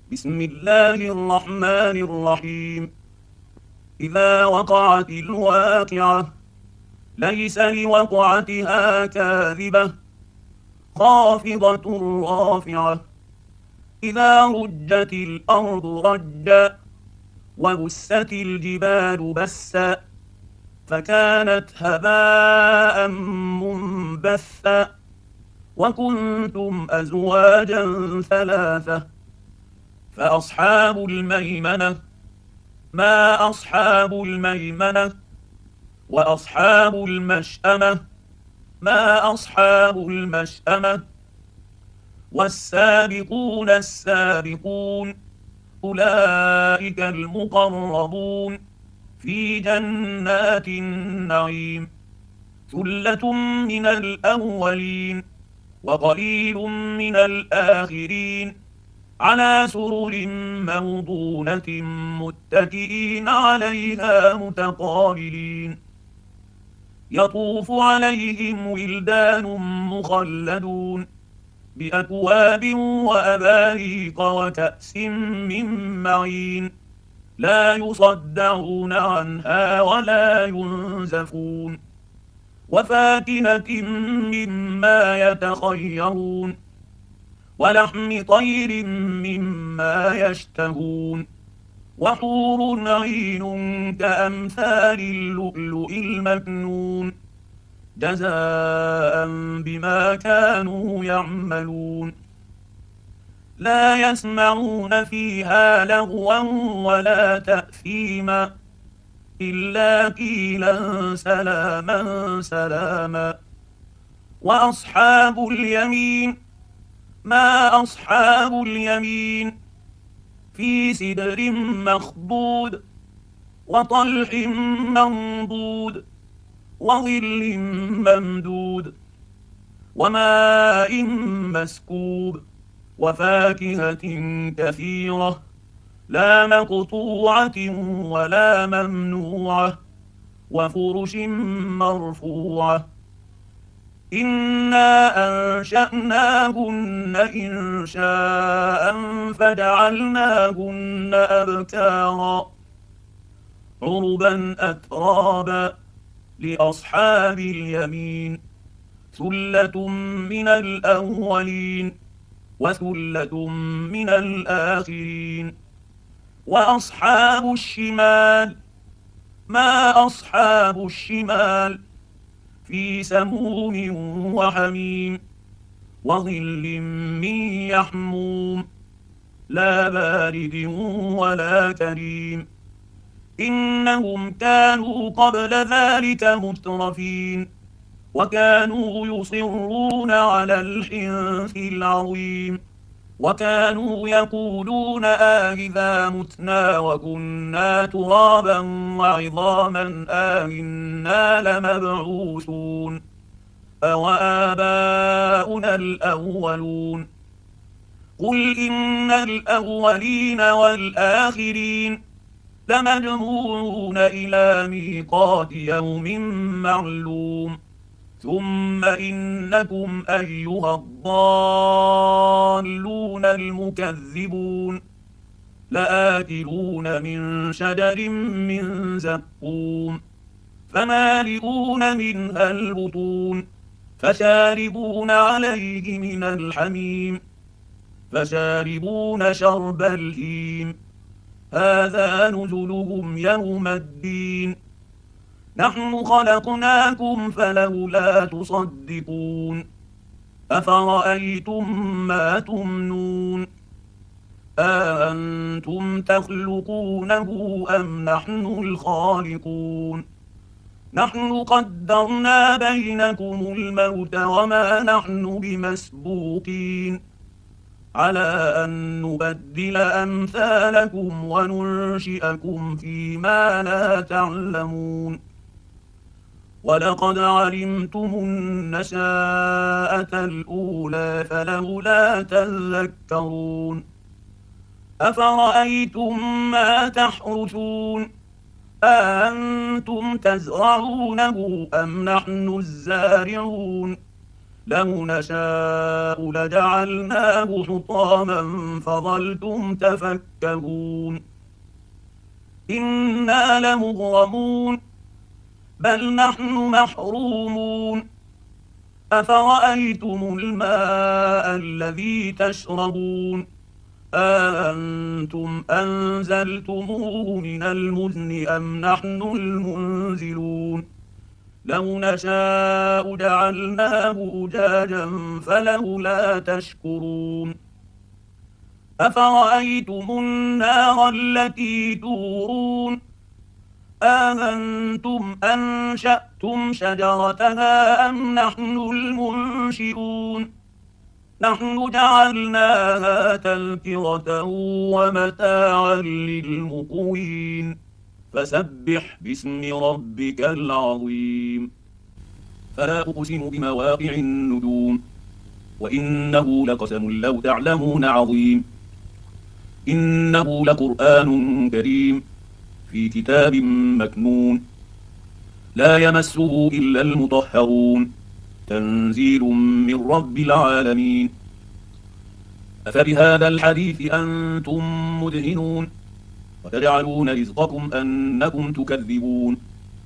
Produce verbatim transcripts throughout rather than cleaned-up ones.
بسم الله الرحمن الرحيم. إذا وقعت الواقعة ليس لوقعتها كاذبة خافضة رافعة. إذا رجت الأرض رجا وبست الجبال بسا فكانت هباء منبثا وكنتم أزواجا ثلاثة. فأصحاب الميمنة ما أصحاب الميمنة. وأصحاب المشأمة ما أصحاب المشأمة. والسابقون السابقون أولئك المقربون في جنات النعيم. ثلة من الأولين وقليل من الآخرين على سرر موضونة متكئين عليها متقابلين. يطوف عليهم ولدان مخلدون بأكواب وأباريق وكأس من معين لا يصدعون عنها ولا ينزفون. وفاكهة مما يتخيرون ولحم طير مما يشتهون. وحور عين كأمثال اللؤلؤ المكنون جزاء بما كانوا يعملون. لا يسمعون فيها لغوا ولا تأثيما إلا قيلا سلاما سلاما. وأصحاب اليمين ما أصحاب اليمين في سدر مخضود وطلح منضود وظل ممدود وماء مسكوب وفاكهة كثيرة لا مقطوعة ولا ممنوعة وفرش مرفوعة. إنا أنشأناهن إنشاء فجعلناهن أبكارا عربا أترابا لأصحاب اليمين. ثلة من الأولين وثلة من الآخرين. وأصحاب الشمال ما أصحاب الشمال في سموم وحميم وظل من يحموم لا بارد ولا كريم. إنهم كانوا قبل ذلك مترفين وكانوا يصرون على الحنث العظيم وكانوا يقولون آئذا متنا وكنا ترابا وعظاما آئنا لمبعوثون أوآباؤنا الأولون. قل إن الأولين والآخرين لمجموعون إلى ميقات يوم معلوم. ثم إنكم أيها الضالون المكذبون لآكلون من شجر من زقوم فمالئون منها البطون فشاربون عليه من الحميم فشاربون شرب الهيم هذا نزلهم يوم الدين. نحن خلقناكم فلولا تصدقون. أفرأيتم ما تمنون أأنتم تخلقونه أم نحن الخالقون. نحن قدرنا بينكم الموت وما نحن بمسبوقين على أن نبدل أمثالكم وننشئكم فيما لا تعلمون. ولقد علمتم النشاءة الأولى فلولا تذكرون. أفرأيتم ما تحرثون أأنتم تزرعونه أم نحن الزارعون لو نشاء لجعلناه حطاما فظلتم تفكهون إنا لمغرمون بل نحن محرومون أفرأيتم الماء الذي تشربون أأنتم أنزلتموه من المزن أم نحن المنزلون لو نشاء جعلناه أجاجا فلولا تشكرون أفرأيتم النار التي تورون أأنتم أنشأتم شجرتها أم نحن المنشئون نحن جعلناها تذكرة ومتاعا للمقوين فسبح باسم ربك العظيم فلا أقسم بمواقع النجوم وإنه لقسم لو تعلمون عظيم إنه لقرآن كريم في كتاب مكنون لا يمسه إلا المطهرون تنزيل من رب العالمين أفبهذا الحديث أنتم مدهنون وتجعلون رزقكم أنكم تكذبون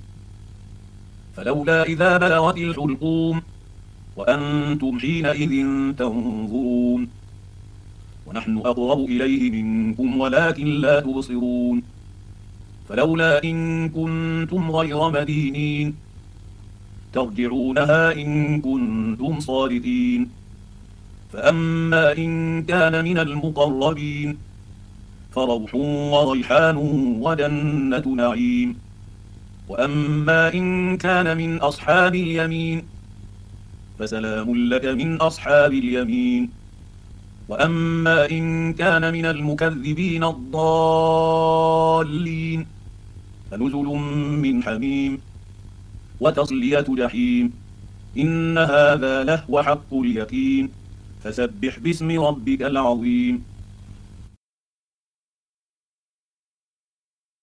فلولا إذا بلغت الحلقوم وأنتم حينئذ تنظرون ونحن أقرب إليه منكم ولكن لا تبصرون فلولا إن كنتم غير مدينين ترجعونها إن كنتم صادقين فأما إن كان من المقربين فروح وريحان وجنة نعيم وأما إن كان من أصحاب اليمين فسلام لك من أصحاب اليمين وأما إن كان من المكذبين الضالين فنزل من حميم وتصلية جحيم إن هذا لهو حق اليقين فسبح باسم ربك العظيم